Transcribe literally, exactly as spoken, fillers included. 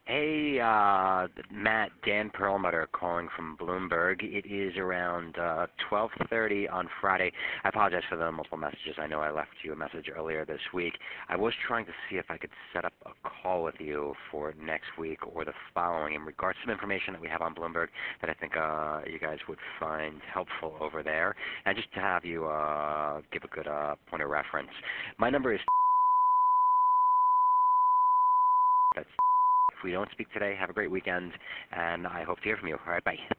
Hey, uh, Matt, Dan Perlmutter calling from Bloomberg. It is around uh, twelve thirty on Friday. I apologize for the multiple messages. I know I left you a message earlier this week. I was trying to see if I could set up a call with you for next week or the following in regards to some information that we have on Bloomberg that I think uh, you guys would find helpful over there. And just to have you uh, give a good uh, point of reference. My number is that's if we don't speak today, have a great weekend, and I hope to hear from you. All right, bye.